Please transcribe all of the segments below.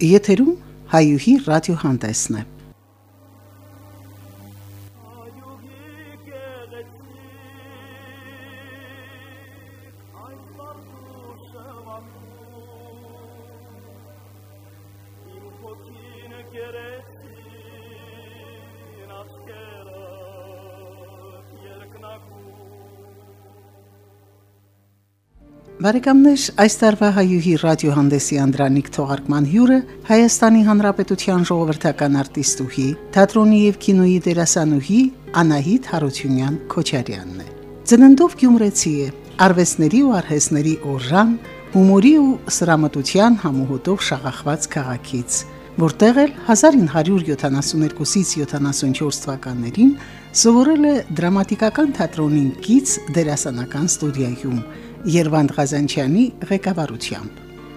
Եթերում հայուհի ռադիոհանդեսն է։ Բարեկամներ, այս տարվա հայուհի ռադիոհանդեսի անդրանիկ թողարկման հյուրը Հայաստանի Հանրապետության ժողովրդական արտիստուհի, թատրոնի եւ կինոյի դերասանուհի Անահիտ Հարությունյան Քոչարյանն է։ Ծննդով գյումրեցի է, արվեստների ու արհեստների օժան, հումորի ու սրամտության համուհոտով շաղախված քաղաքից, որտեղ էլ 1972-ից 74 թվականներին սովորել է դրամատիկական թատրոնին կից դերասանական ստուդիայում Երվանդ Ղազանչյանի ղեկավարությամբ։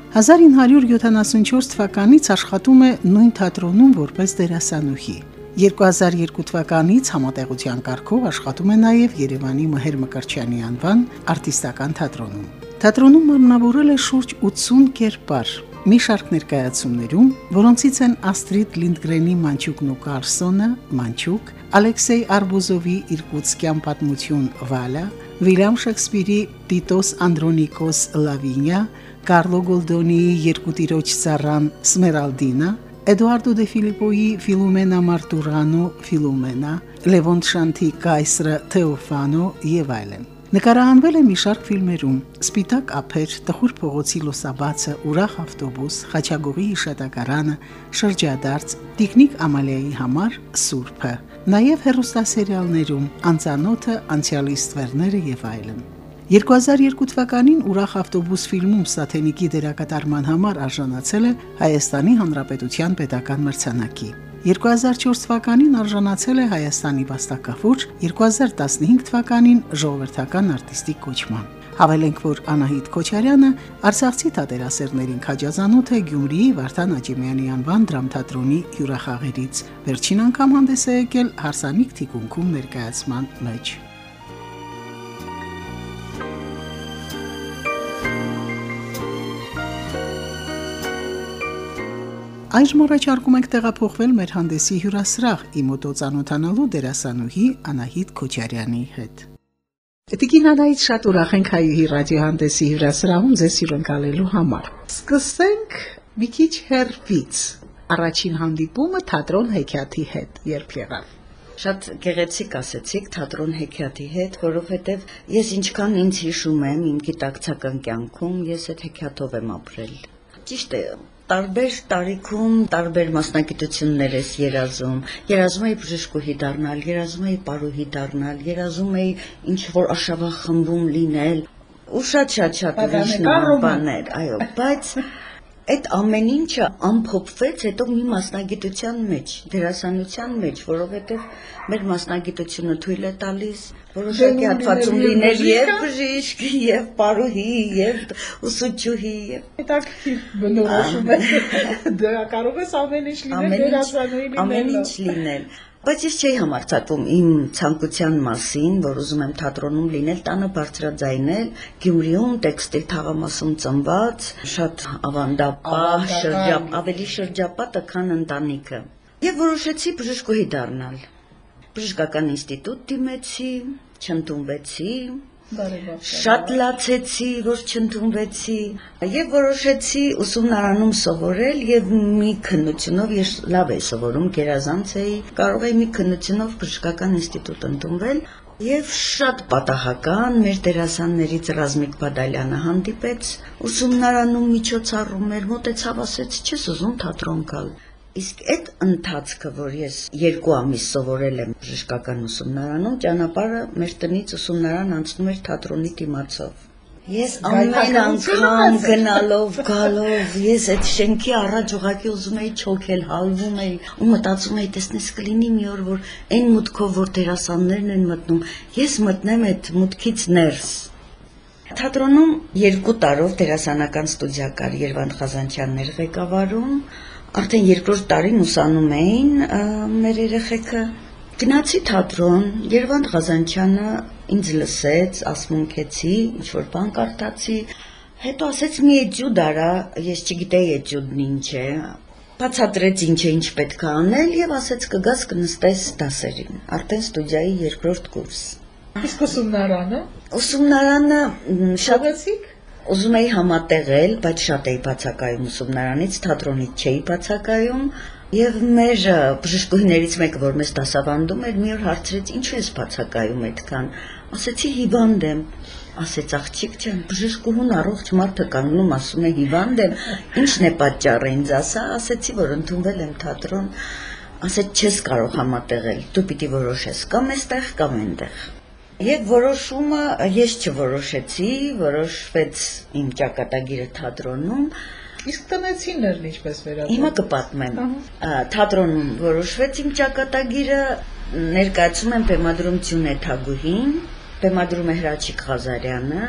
1974 թվականից աշխատում է նույն թատրոնում որպես դերասանուհի։ 2002 թվականից համատեղության կարգով աշխատում է նաև Երևանի Մհեր Մկրտչյանի անվան արտիստական թատրոնում։ Թատրոնում մարմնավորել է շուրջ 80 կերպար, մի շարք ներկայացումներում, որոնցից են Աստրիդ Լինդգրենի Մանչուկն ու Կարլսոնը, Մանչուկ, Ալեքսեյ Արբուզովի Իրկուտսկյան պատմություն Վալա, Վիլյամ Շեքսպիրի Տիտոս Անդրոնիկոս Լավինյա, Կարլո Գոլդոնիի Երկու տիրոջ ծառան Սմերալդինա, Էդուարդո դե Ֆիլիպոյի Ֆիլումենա Մարտուրանո Ֆիլումենա, Լևոն Շանթի Կայսրը Թեոֆանո եւ այլն։ Նկարահանվել է մի շարք ֆիլմերում՝ Սպիտակ ափեր, Տխուր փողոցի լուսաբացը, Ուրախ ավտոբուս, Խաչագողի հիշատակարանը, Շրջադարձ, Տիկնիկ Ամալիայի համար Սուրբը, նաև հեռուստասերիալներում Անծանոթը, Անցյալի ստվերները եւ այլն։ 2002 թվականին Ուրախ ավտոբուս ֆիլմում Սաթենիկի դերակատարման համար արժանացել է Հայաստանի Հանրապետության պետական մրցանակի։ 2004 թվականին արժանացել է Հայաստանի վաստակավոր, 2015 թվականին ժողովրդական արտիստի կոչման։ Հավելենք, որ Անահիտ Քոչարյանը արցախցի թատերասերներին քաջազանոթ է Գյումրիի Վարդան Աճեմյանի անվան դրամթատրոնի հյուրախաղերից։ Վերջին անգամ հանդես է եկել Հարսանիք թիկունքում ներկայացման մեջ։ Այժմ առաջարկում ենք տեղափոխվել մեր հանդեսի հյուրասրահ իմոտո ծանոթանալու դերասանուհի Անահիտ Քոչարյանի հետ։ Տիկին Անահիտ, շատ ուրախ ենք հայուհի ռադիոհանդեսի հյուրասրահում ձեզ հյուրընկալելու համար։ Սկսենք մի քիչ հեռվից։ Առաջին հանդիպումը թատրոն հեքիաթի հետ երբ եղավ։ Շատ գեղեցիկ ասեցիք թատրոն հեքիաթի հետ, որովհետև ես ինչքան ինձ հիշում եմ իմ գիտակցական կյանքում, ես այդ հեքիաթով եմ ապրել։ Ճիշտ է, տարբեր տարիքում տարբեր մասնագիտություններ ես երազում էի բժշկուհի դառնալ, երազում էի պարուհի դառնալ, երազում էի ինչ-որ արշավախմբում լինել, ու շատ ուրիշ բաներ, այո, բայց այդ ամեն ինչը ամփոփվեց հետո մի մասնագիտության մեջ, դերասանության մեջ, որովհետև մեր մասնագիտությունը թույլ է տալիս որոշակի հատվածում լինել եւ բժիշկ, եւ պարուհի, եւ ուսուցչուհի, եւ հետաքրքիր բնորոշում է։ Դա կարող է ամեն ինչ լինել, դերասանուհի լինել։ Ամեն ինչ լինել։ Բայց ես չէի համարձակվում իմ ցանկության մասին, որ ուզում եմ թատրոնում լինել, տանը բարձրաձայնել, Գյումրիում տեքստիլ թաղամասում ծնված, շատ ավանդապահ, ավելի շրջապատը, քան ընտանիքը։ Եվ որոշեցի բժշկուհի դառնալ։ Բժշկական ինստիտուտ դիմեցի, չընդունվեցի, շատ լացեցի, որ չընդունվեցի, եւ որոշեցի ուսումնարանում սովորել եւ մի քննությունով ես լավ էի սովորում, գերազանց էի, կարող էի մի քննությունով բժշկական ինստիտուտ ընդունվել եւ շատ պատահական մեր դերասաններից Ռազմիկ Բադալյանը հանդիպեց, ուսումնարանում միջոցառում էր, մոտեցավ, ասեց, չես ուզում թատրոն գալ։ Իսկ այդ ընթացքը, որ ես 2 ամիս սովորել եմ բժշկական ուսումնարանում, ճանապարհը մեր տնից ուսումնարան անցնում էր թատրոնի դիմացով։ Ես ամեն անգամ գնալով, գալով, ես այդ շենքի առաջ ուղղակի ուզում էի չոքել, հալվում էի ու մտածում էի, տեսնես կլինի մի օր, որ այն մուտքով, որ դերասաններն են մտնում, ես մտնեմ այդ մուտքից ներս։ Թատրոնում 2 տարով դերասանական ստուդիա կար, Երվանդ Ղազանչյանն էր ղեկավարում, արդեն 2-րդ տարին ուսանում էին մեր երեխեքը։ Գնացի թատրոն, Երվանդ Ղազանչյանը ինձ լսեց, ասմունքեցի, ինչ-որ բան կարդացի, հետո ասեց մի էտյուդ արա, ես չգիտեի էտյուդն ինչ է, Բացատրեց ինչ պետք է անել եւ ասեց կգաս կնստես դասերին, արդեն ստուդիայի երկրորդ կուրս։ Իսկ ուսումնարանը։ Ուսումնարանը շատ Շատացիք։ ուզում էի համատեղել, բայց շատ էի բացակայում ուսումնարանից, թատրոնից չէի բացակայում եւ մեր բժշկուհիներից մեկը, որ մեզ դասավանդում էր, մի օր հարցրեց ինչու ես բացակայում այդքան։ Ասեցի հիվանդ եմ։ Ասեց աղջիկ ջան, բժշկուհուն առողջ մարդը կանգնում ասում է հիվանդ եմ, ինչն է պատճառը ինձ ասա, ասեցի որ ընդունվել եմ թատրոն, ասեց չես կարող համատեղել, դու պիտի որոշես կամ այստեղ կամ այնտեղ։ Եվ որոշումը ես չորոշեցի, որոշվեց իմ ճակատագիրը թատրոնում։ Իսկ տնեցիներն ինչպես վերաբերվում։ Հիմա կպատմեմ։ Թատրոնում որոշվեց իմ ճակատագիրը, ներկայացում եմ բեմադրում Ձյունե Թագուհին, բեմադրում է Հրաչիկ Ղազարյանը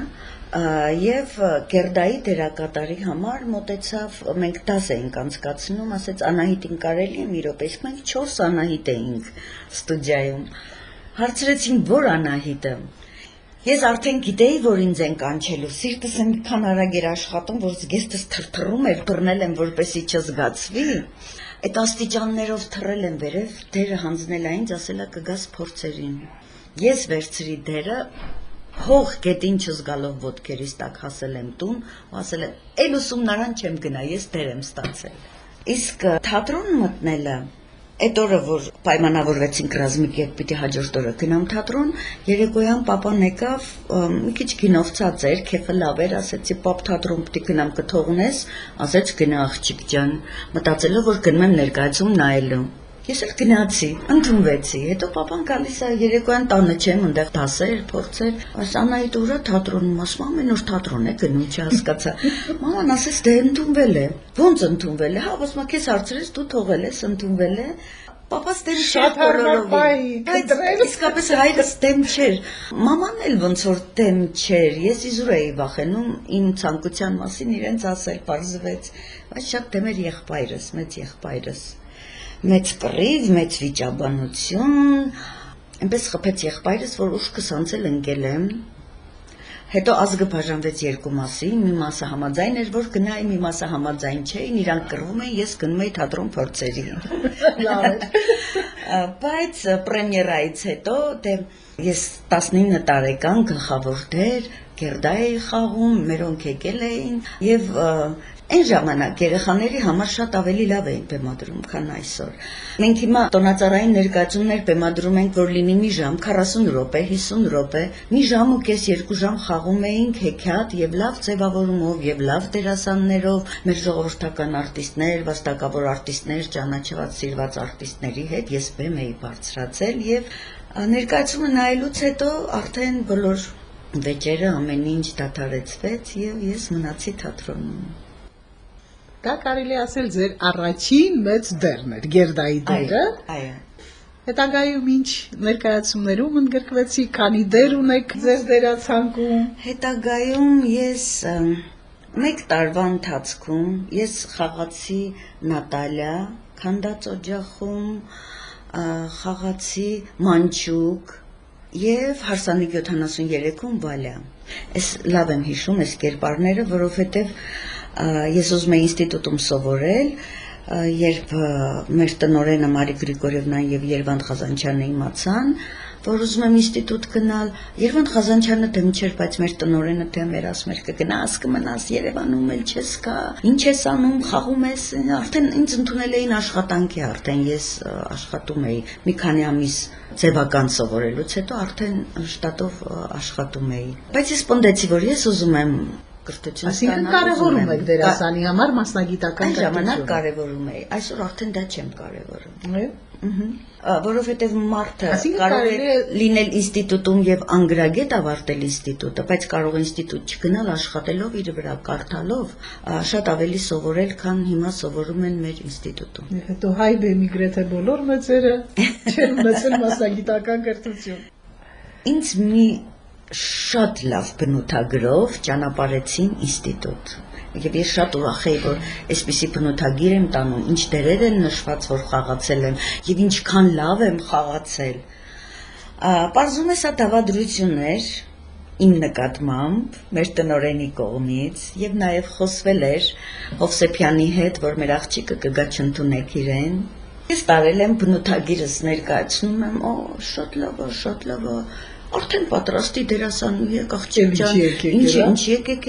եւ Գերդայի դերակատարի համար մոտեցավ, մենք դաս էինք անցկացնում, ասեց Անահիտին կարելի է մի րոպե, իսկ մենք 4 Անահիտ էինք ստուդիայում։ Հարցրեցին որ Անահիտը։ Ես արդեն գիտեի, որ ինձ են կանչելու, սիրտս այնքան արագ էր աշխատում, որ զգեստս թրթռում էր, բռնել եմ, որպեսի չզգացվի։ Այդ աստիճաններով թռել եմ վերև, դերը հանձնել է ինձ, ասելա կգաս փորձերին։ Ես վերցրի դերը, հող գետին չզգալով ոտքերիս տակ հասել եմ տուն, ու ասել եմ, «Էլ ուսումնարան չեմ գնա, ես դեր եմ ստացել»։ Իսկ թատրոն մտնելը, այդ օրը, որ պայմանավորվեցինք Ռազմիկի հետ, պիտի հաջորդ օրը գնամ թատրոն, երեկոյան պապան եկավ, մի քիչ գինովցած էր, քեֆը լավ էր, ասեցի, պապ թատրոն պիտի գնամ կթողնես, ասեց գնա աղջիկ ջան, մտածելով, որ գնում եմ ներկայացում նայելու։ Ես էլ գնացի, ընդունվեցի, հետո պապան գալիս է երեկոյան տանը չեմ, այնտեղ դասեր, փորձեր, Անահիտ ուրա թատրոնում, ասում ամեն օր թատրոն է գնում, չհասկացա։ Մաման ասեց դե ընդունվել է։ Ոնց ընդունվել է։ Հա, ասում քեզ հարցրեց դու թողել ես, ընդունվել է։ Պապաս դեմ չէր բոլորովին։ Իսկապես հայրս դեմ չէր։ Մաման էլ ոնց որ դեմ չէր։ Ես իզուր էի վախենում իմ ցանկության մասին իրենց ասել, պարզվեց, բայց շատ դեմ էր եղբայրս, մեծ եղբայրս։ Մեծ կռիվ, մեծ վիճաբանություն, այնպես խփեց եղբայրս, որ ուշքս անցել ընկել եմ։ Հետո ազգը բաժանվեց երկու մասի, մի մասը համաձայն էր, որ գնայի, մի մասը համաձայն չէին, իրանք կռվում էին, ես գնում էի թատրոն փորձերի։ Բայց պրեմիերայից հետո ես 19 տարեկան գլխավոր դեր, Գերդա էի խաղում, մերոնք եկել էին եւ այն ժամանակ երեխաների համար շատ ավելի լավ էին բեմադրում, քան այսօր։ Մենք հիմա տոնածառային ներկայացումներ բեմադրում ենք, որ լինի մի ժամ, 40 րոպե, 50 րոպե, մի ժամ ու կես, 2 ժամ խաղում էինք հեքիաթ եւ լավ ձևավորումով եւ լավ դերասաններով, մեր ժողովրդական արտիստներ, վաստակավոր արտիստներ, ճանաչված սիրված արտիստների հետ ես բեմ էի բարձրացել եւ ներկայացումը նայելուց հետո արդեն բոլոր վեճերը ամեն ինչ դադարեցվեց եւ ես մնացի թատրոնում։ Դա կարելի ասել ձեր առաջին մեծ դերն էր, Գերդայի դերը։ Այո։ Հետագայում ինչ ներկայացումներում ընդգրկվեցի, քանի դեր ունեք ձեր դերացանկում։ Հետագայում ես 1 տարվա ընթացքում ես խաղացի Նատալիա, Քանդած օջախում, խաղացի Մանչուկ եւ Հարսանիք 73-ում Վալյա։ Ես լավ եմ հիշում այս կերպարները, որովհետեւ ես ուզում եի ինստիտուտում սովորել, երբ մեր տնօրենը Մարի Գրիգորևնան եւ Երվանդ Ղազանչյանը իմացան, որ ուզում եմ ինստիտուտ գնալ, Երվանդ Ղազանչյանը դեմ չէր, բայց մեր տնօրենը դեմ էր, ասում էր կգնաս, կմնաս Երևանում, էլ չես գա, ինչ ես անում, խաղում ես, արդեն ինձ ընդունել էին աշխատանքի, արդեն ես աշխատում էի մի քանի ամիս ձևական սովորելուց հետո արդեն շտատով աշխատում էի։ Բայց ես պնդեցի, որ ես ուզում եմ կրթություն ստանալ։ Այսինքն կարևորում եք դերասանի համար մասնագիտական կրթություն։ Այն ժամանակ կարևորում էի, այսօր արդեն դա չեմ կարևորում։ Որովհետև մարդը կարող է լինել ինստիտուտում եւ անգրագետ ավարտել ինստիտուտը, բայց կարող է ինստիտուտ չգնալ աշխատելով իր վրա, կարդալով, շատ ավելի սովորել, քան հիմա սովորում են մեր ինստիտուտում։ Հետո հայ բեմի գրեթե բոլոր մեծերը չեն ունեցել մասնագիտական կրթություն։ Ինձ մի շատ լավ բնութագրով ճանապարհեցին ինստիտուտ։ Եվ ես շատ ուրախ էի, որ այսպիսի բնութագիր եմ տանում, ինչ դերեր են նշված, որ խաղացել եմ, եւ ինչքան լավ եմ խաղացել։ Պարզում է սա դավադրություն էր, իմ նկատմամբ մեր տնօրենի կողմից եւ նաեւ խոսվել էր Հովսեփյանի հետ, որ մեր աղջիկը կգա չընդունեք իրեն։ Ես տարել եմ բնութագիրս ներկայացնում եմ, շատ լավ, արդեն պատրաստի դերասանուհի եք աղջիկ ջան, ինչ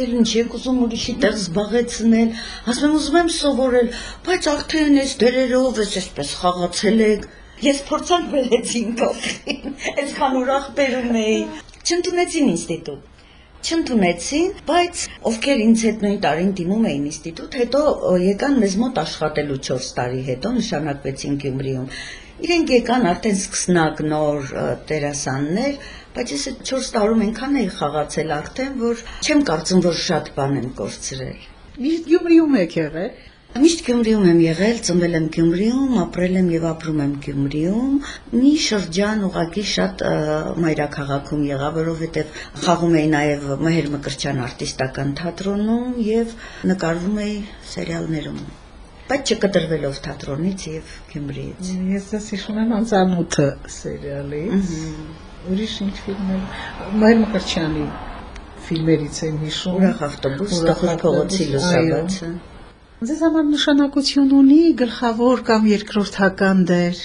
եք ուզում ուրիշի տեղ զբաղեցնել, ասում եմ ուզում եմ սովորել, բայց արդեն այս դերերով այսպես խաղացել եք, ես փորձանք վերեցին փոխին, այսքան ուրախ բերում էի, չընդունեցին ինստիտուտ։ Չընդունեցին, բայց ովքեր ինձ հետ նույն տարին դիմում էին ինստիտուտ, հետո եկան մեզ մոտ աշխատելու 4 տարի հետո նշանակվեցին Գյումրիում։ Իրենք եկան արդեն սկսնակ նոր դերասաններ, բայց ես այդ 4 տարում այնքան էի խաղացել արդեն, որ չեմ կարծում, որ շատ բան եմ կորցրել։ Միշտ Գյումրիում եք եղել։ Միշտ Գյումրիում եմ եղել, ծնվել եմ Գյումրիում, ապրել եմ եւ ապրում եմ Գյումրիում։ Մի շրջան ուղղակի շատ մայրաքաղաքում եղա, որովհետեւ խաղում էի նաեւ Մհեր Մկրտչյան արտիստական թատրոնում եւ նկարվում էի սերիալներում։ Բայց չկտրվելով թատրոնից եւ Գյումրիից։ Ես դες հիշում եմ Անծանոթը սերիալից։ Ուրիշ ինչ ֆիլմեր, Մհեր Մկրտչյանի ֆիլմերից եմ հիշում։ Ուրախ ավտոբուս, Տխուր փողոցի լուսաբացը։ Ձեզ համար նշանակություն ունի գլխավոր կամ երկրորդական դեր։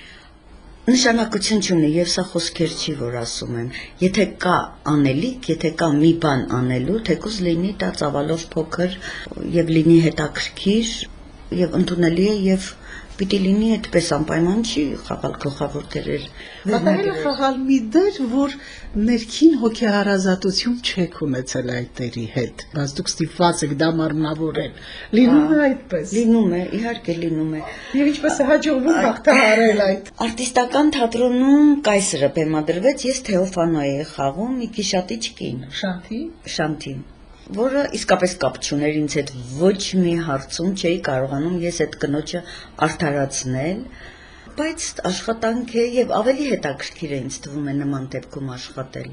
Նշանակություն չունի եւ սա խոսքեր չի, որ ասում եմ։ Եթե կա անելիք, եթե կա մի բան անելու, թեկուզ լինի դա ծավալով փոքր եւ լինի հետաքրքիր եւ ընդունելի է եւ պիտի լինի այդպես անպայման չի խաղալ գլխավոր դերեր։ Պատահել է խաղալ մի դեր, որ ներքին հոգեհարազատություն չեք ունեցել այդ դերի հետ, բայց դուք ստիպված եք դա մարմնավորել։ Լինում է այդպես։ Լինում է, իհարկե լինում է։ Եվ ինչպես է հաջողվում հաղթահարել այդ։ Արտիստական թատրոնում կայսրը բեմադրվեց, ես Թեոֆանո էի խաղում, մի գիշատիչ կին։ Շանթի, որը իսկապես կապ չուներ ինձ հետ ոչ մի հարցում, չէի կարողանում ես այդ կնոջը արդարացնել, բայց աշխատանք է եւ ավելի հետաքրքիր է ինձ թվում է նման դեպքում աշխատել։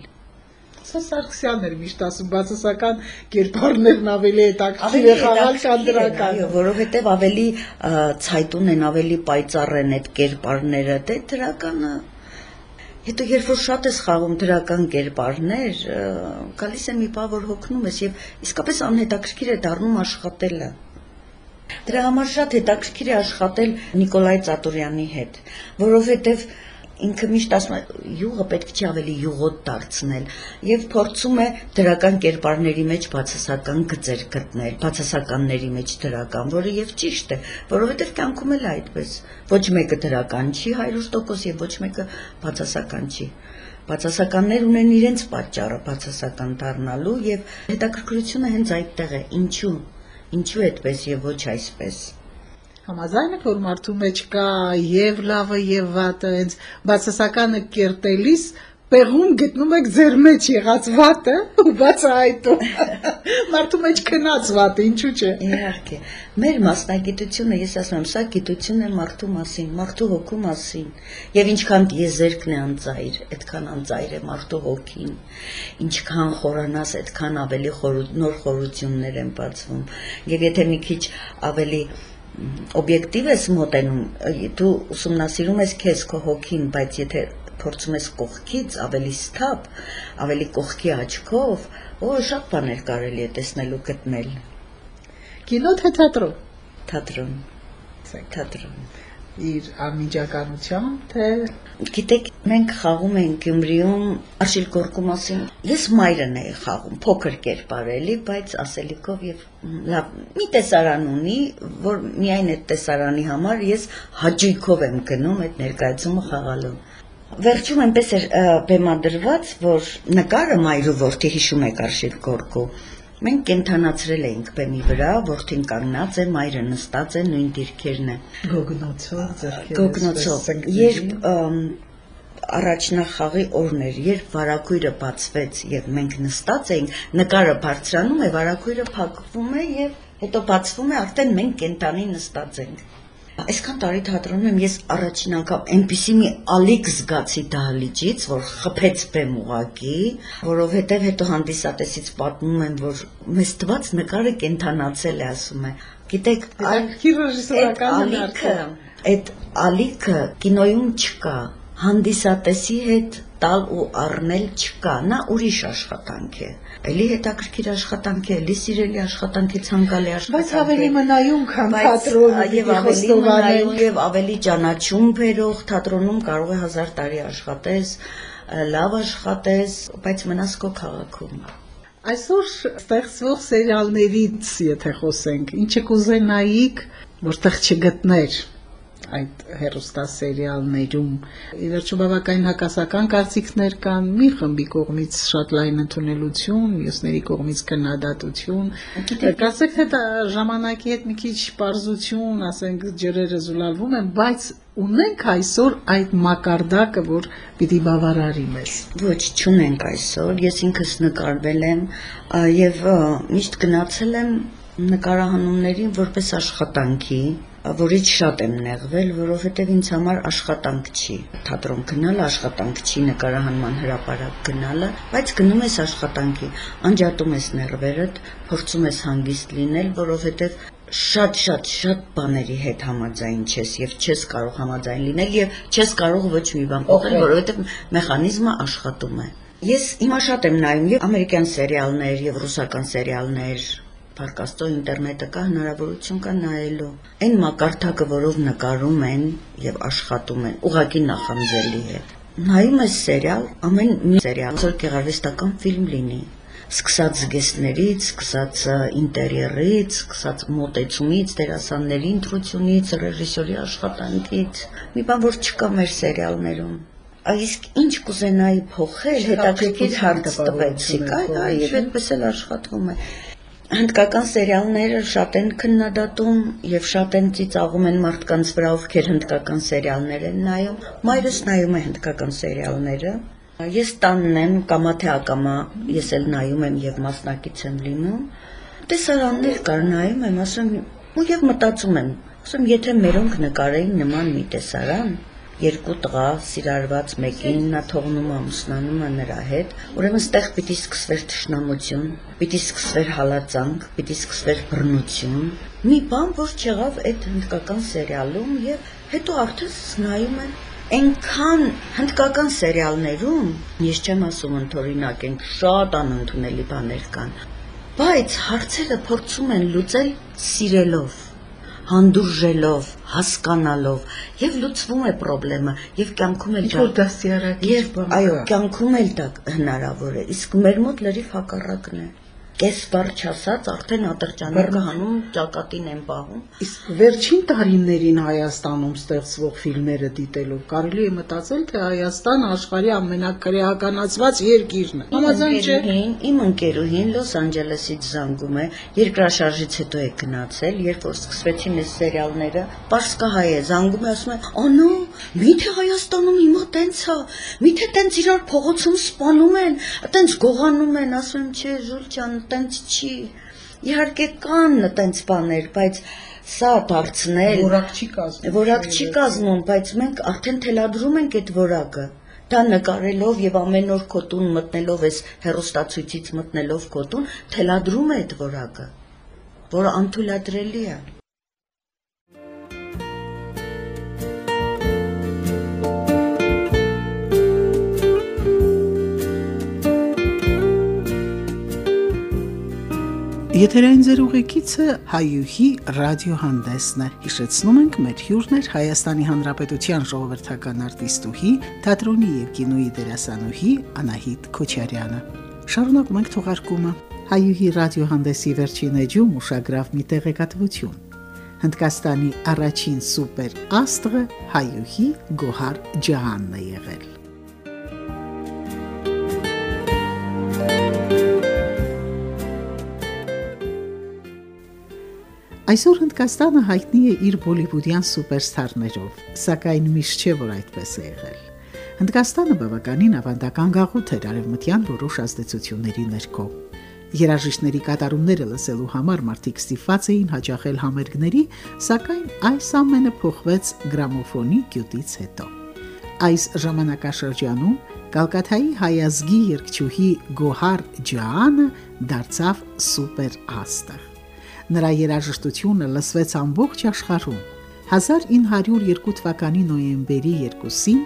Սա Սարգսյանն էր միշտ ասում, բացասական կերպարներն ավելի հետաքրքիր է խաղալ, քան դրական։ Այո, որովհետեւ ավելի ցայտուն են, ավելի պայծառ են այդ կերպարները, դե դրականը Հետո երբ որ շատ ես խաղում դրական կերպարներ, գալիս է մի բան, որ հոգնում ես եւ իսկապես անհետաքրքիր է դառնում աշխատելը։ Դրա համար շատ հետաքրքիր է աշխատել Նիկոլայ Ծատուրյանի հետ, որովհետեւ ինքը միշտ ասում է յուղը պետք չի ավելի յուղոտ դարձնել եւ փորձում է դրական կերպարների մեջ բացասական գծեր գտնել, բացասականների մեջ դրական, որը եւ ճիշտ է, որովհետեւ կյանքում էլ այդպես ոչ մեկը դրական չի 100% եւ ոչ մեկը բացասական չի։ Բացասականներ ունեն իրենց պատճառը բացասական դառնալու եւ հետաքրքրությունը հենց այդտեղ է, ինչու այդպես եւ ոչ այսպես։ Համաձայն եք, որ մարդու մեջ կա եւ լավը եւ վատը, հենց բացասականը կերտելիս պեղում գտնում եք ձեր մեջ եղած վատը ու բացահայտում։ Մարդու մեջ քնած վատը, ինչու՞ չէ։ Իհարկե, մեր մասնագիտությունը, ես ասում եմ, սա գիտություն է մարդու մասին, մարդու հոգու մասին, եւ ինչքան եզերքն է անծայր, այդքան անծայր է մարդու հոգին, ինչքան խորանաս, այդքան ավելի նոր խորություններ են բացվում, եւ եթե մի քիչ ավելի օբյեկտիվ ես մոտենում, դու ուսումնասիրում ես քեզ քո հոգին, բայց եթե փորձում ես կողքից ավելի սթափ, ավելի կողքի աչքով, շատ բաներ կարելի է տեսնել ու գտնել։ Կինո թե թատրոն։ Թատրոն։ Իր անմիջականությամբ, թե գիտեք, մենք խաղում ենք Գյումրիում Աշիլ Գորկու մասին։ Ես մայրն էի խաղում, փոքր կերպար էլի, բայց ասելիքով եւ լավ մի տեսարան ունի, որ միայն այդ տեսարանի համար ես հաճույքով եմ գնում այդ ներկայացումը խաղալու։ Վերջում այնպես էր բեմադրված, որ նկարը մայրու որդի հիշում եք Աշիլ Գորկու։ Մենք կենթանացրել էինք բեմի վրա, որդին կանգնած է, մայրը նստած է, նույն դիրքերն է։ Գոգնոցով։ Երբ առաջնախաղի օրն էր, երբ վարակույրը բացվեց եւ մենք նստած էինք, նկարը բարձրանում է, վարակույրը փակվում է եւ հետո բացվում է, արդեն մենք կենթանի նստած ենք։ Այսքան տարի թատրոնում եմ, ես առաջին անգամ այնպիսի մի ալիք զգացի դահլիճից, որ խփեց բեմ ուղակի, որովհետև հետո հանդիսատեսից պատմում են, որ մեզ տված նկարը կենթանացել է, ասում է։ Գիտեք, այդ ալիքը կինոյում չկա, հանդիսատեսի հետ տալ ու առնել չկա, նա ուրիշ աշխատանք է։ Էլի հետաքրքիր աշխատանք է, էլի սիրելի աշխատանք է, ցանկալի աշխատանք է։ Բայց ավելի մնայուն, քան թատրոնը, եւ ավելի մնայուն եւ ավելի ճանաչում բերող թատրոնում կարող է 1000 տարի աշխատես, լավ աշխատես, բայց մնաս քո քաղաքում։ Այսօր ստեղծվող սերիալներից, եթե խոսենք, ինչը կուզենայիք, որտեղ չգտներ այդ հեռուստասերիալներում, ի վերջո բավականին հակասական կարծիքներ կան, մի խմբի կողմից շատ լայն ընդունելություն, մյուսների կողմից քննադատություն, կարծեք թե ժամանակի հետ մի քիչ պարզություն, ասենք ջրերը զուլալվում են, բայց ունենք այսօր այդ մակարդակը, որ պիտի բավարարի մեզ։ Ոչ, չունենք այսօր, ես ինքս նկարվել եմ եւ միշտ գնացել եմ նկարահանումներին որպես աշխատանքի, որից շատ եմ նեղվել, որովհետև ինձ համար աշխատանք չի։ Թատրոն գնալը աշխատանք չի, նկարահանման հրապարակ գնալը, բայց գնում ես աշխատանքի, անջատում ես նեղվերդ, փորձում ես հանգիստ լինել, որովհետև շատ բաների հետ համաձայն չես եւ չես կարող համաձայն լինել եւ չես կարող ոչ մի բան փոխել, որովհետև մեխանիզմը աշխատում է։ Ես հիմա շատ եմ նայում եւ ամերիկյան սերիալներ եւ ռուսական սերիալներ, Փառք ինտերնետը կա, հնարավորություն կա նայելու։ Այն մակարդակը, որով նկարում են եւ աշխատում են, ուղղակի նախանձելի է։ Նայում ես սերիալ, ամեն մի սերիալ, որ գեղարվեստական ֆիլմ լինի, սկսած զգեստներից, սկսած ինտերիերից, սկսած մոտեցումից, դերասանների ընտրությունից, ռեժիսորի աշխատանքից, մի բան որ չկա մեր սերիալներում։ Իսկ ինչ կուզենայի փոխել, հետաքրքիր հարց տվեցիք, եւ այդպես էլ աշխատվում է։ Հնդկական սերիալները շատ են քննադատում եւ շատ են ծիծաղում են մարդկանց վրա, ովքեր հնդկական սերիալներ են նայում։ Մայրս նայում է հնդկական սերիալները։ Ես տանն եմ, կամա թե ակամա, ես էլ նայում եմ եւ մասնակից եմ լինում։ Տեսարաններ կար, նայում եմ, ասում ու եւ մտածում եմ, ասում եթե մերոնք նկարեին նման մի տեսարան, երկու տղա սիրարված մեկին նա թողնում ամուսնանում է նրա հետ, ուրեմն ստեղ պիտի սկսվեր թշնամություն, պիտի սկսվեր հալածանք, պիտի սկսվեր բռնություն, մի բան որ չեղավ այդ հնդկական սերիալում եւ հետո արդեն նայում են այնքան հնդկական սերիալներում, ես չեմ ասում ընդօրինակ են շատ անընդունելի բաներ կան, բայց հարցերը փորձում են լուծել սիրելով, հանդուրժելով, հասկանալով եւ լուծվում է խնդրեմը եւ կյանքում էլ այո, կյանքում էլ դա հնարավոր է, իսկ մեր մոտ լրիվ հակառակն է։ Կես վարչ ասած արդեն ատրճանակը հանում ճակատին են պահում։ Իսկ վերջին տարիներին Հայաստանում ստեղծվող ֆիլմերը դիտելով կարելի է մտածել, թե Հայաստանը աշխարհի ամենակրեականացված երկիրն է։ Համաձայն չէ։ Իմ ընկերուհին Լոս Անջելեսից զանգում է, երկրաշարժից հետո է գնացել, երբ որ սկսվեցին այս սերիալները, պարսկահայ է, զանգում է, ասում է. «Անո, միթե Հայաստանում հիմա տենց է, միթե տենց իրար փողոցում սպանում են, տենց գողանում են», ասում եմ, «Չէ, Ժուլ ջան, տենց չի, իհարկե կան տենց բաներ, բայց սա դարձնել որակ չի կազմում, բայց մենք արդեն թելադրում ենք այդ որակը, դա նկարելով եւ ամեն օր քո տուն մտնելով ես հեռուստացույցից մտնելով քո տուն, թելադրում է այդ որակը, որը անթույլատրելի է։ Եթերային ձեր ուղեկիցը հայուհի ռադիոհանդեսն է։ Հիշեցնում ենք մեր հյուրներ Հայաստանի Հանրապետության ժողովրդական արտիստուհի, թատրոնի եւ կինոյի դերասանուհի Անահիտ Քոչարյանը։ Շարունակում ենք թողարկումը։ Հայուհի ռադիոհանդեսի վերջին էջում ուշագրավ մի տեղեկատվություն։ Հնդկաստանի առաջին սուպեր աստղը հայուհի Գոհար Ջահանն է եղել։ Այսօր Հնդկաստանը հայտնի է իր բոլիվուդյան սուպերստարներով, սակայն միշտ չէ, որ այդպես է եղել։ Հնդկաստանը բավականին ավանդական գաղութ էր արևմտյան որոշ ազդեցությունների ներքո։ Երաժիշտների կատարումները լսելու համար մարդիկ ստիպված էին հաճախել համերգների, սակայն այս ամենը փոխվեց գրամոֆոնի գյուտից հետո։ Այս ժամանակաշրջանում Կալկաթայի հայազգի երգչուհի Գոհար Ջահանը դարձավ սուպեր աստղ։ Նրա երաժշտությունը լսվեց ամբողջ աշխարհում։ 1902 թվականի նոյեմբերի 2-ին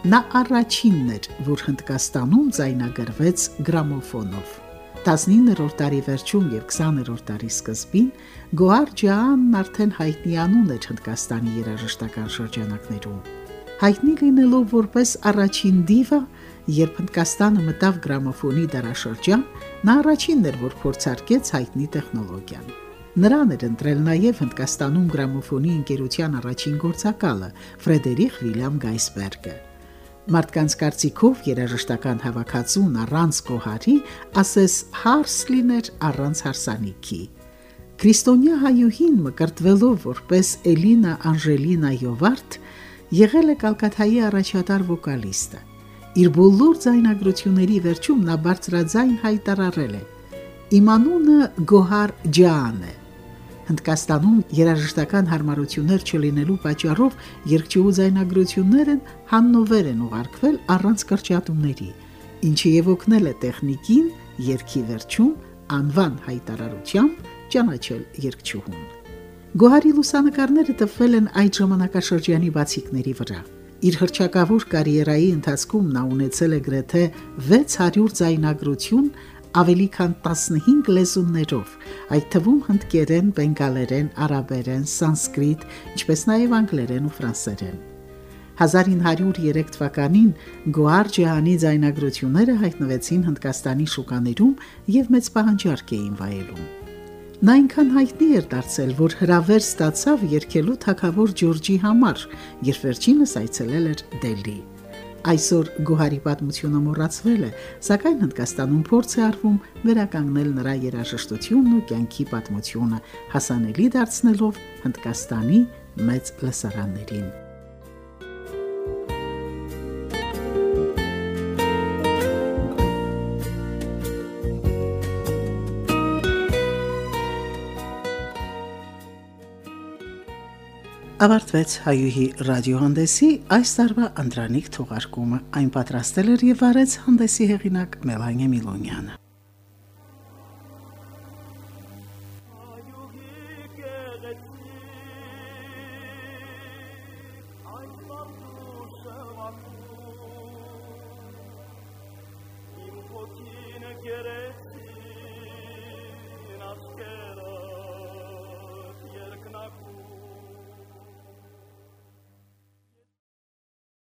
Նա առաջինն էր, որ Հնդկաստանում ձայնագրվեց գրամոֆոնով։ 19-րդ դարի վերջում եւ 20-րդ դարի սկզբին Գոհար Ջահանն արդեն հայտնի անուն էր Հնդկաստանի երաժշտական շրջանակներում։ Հայտնի լինելով որպես առաջին դիվա, երբ Հնդկաստանը մտավ գրամոֆոնի դարաշրջան, նա առաջինն էր, որ փորձարկեց հայտնի տեխնոլոգիան։ Նրան էր ընտրել նաև Հնդկաստանում գրամոֆոնի ընկերության առաջին գործակալը Ֆրեդերիխ Վիլյամ Գայսբերգը։ Մարդկանց կարծիքով երաժշտական հավաքածուն առանց Գոհարի ասես հարս լիներ առանց հարսանիքի։ Քրիստոնյա հայուհին մկրտվելով որպես Էլինա Անժելինա Յովարդ եղել է Կալկաթայի առաջատար վոկալիստը։ Իր բոլոր ձայնագրությունների վերջում նա բարձրաձայն հայտարարել է. «Իմ անունը Գոհար Ջահան է»։ Հնդկաստանում երաժշտական հարմարություններ չլինելու պատճառով երգչուհու ձայնագրություններն հաննովեր են ուղարկվել առանց կրճատումների, ինչը եւ օգնել է տեխնիկին երգի վերջում անվան հայտարարությամբ ճանաչել երգչուհուն։ Գոհարի լուսանկարները տպվել են այդ ժամանակաշրջանի բացիկների վրա։ Իր հռչակավոր կարիերայի ընթացքում նա ունեցել է գրեթե 600 ձայնագրություն ավելի քան 15 լեզուներով, այդ թվում հնդկերեն, բենգալերեն, արաբերեն, սանսկրիտ, ինչպես նաև անգլերեն ու ֆրանսերեն։ 1903 թվականին Գոհար Ջահանի ձայնագրությունները հայտնվեցին Հնդկաստանի շուկաներում եւ մեծ պահանջարկ էին վայելում։ Նա այնքան հայտնի էր դարձել, որ հրավեր ստացավ երգելու թագավոր Ջորջի համար, երբ վերջինս այցելել էր Դելհի։ Այսօր Գոհարի պատմությունը մոռացվել է, սակայն Հնդկաստանում փորձ է արվում վերականգնել նրա երաժշտությունն ու կյանքի պատմությունը, հասանելի դարձնելով Հնդկաստանի մեծ լսարաններին։ Ավարտվեց հայուհի ռադիոհանդեսի այս տարվա անդրանիկ թողարկումը։ Այն պատրաստել էր եւ վարեց հանդեսի հեղինակ Մելանե Միլոնյանը։ Հայուհի գեղեցիկ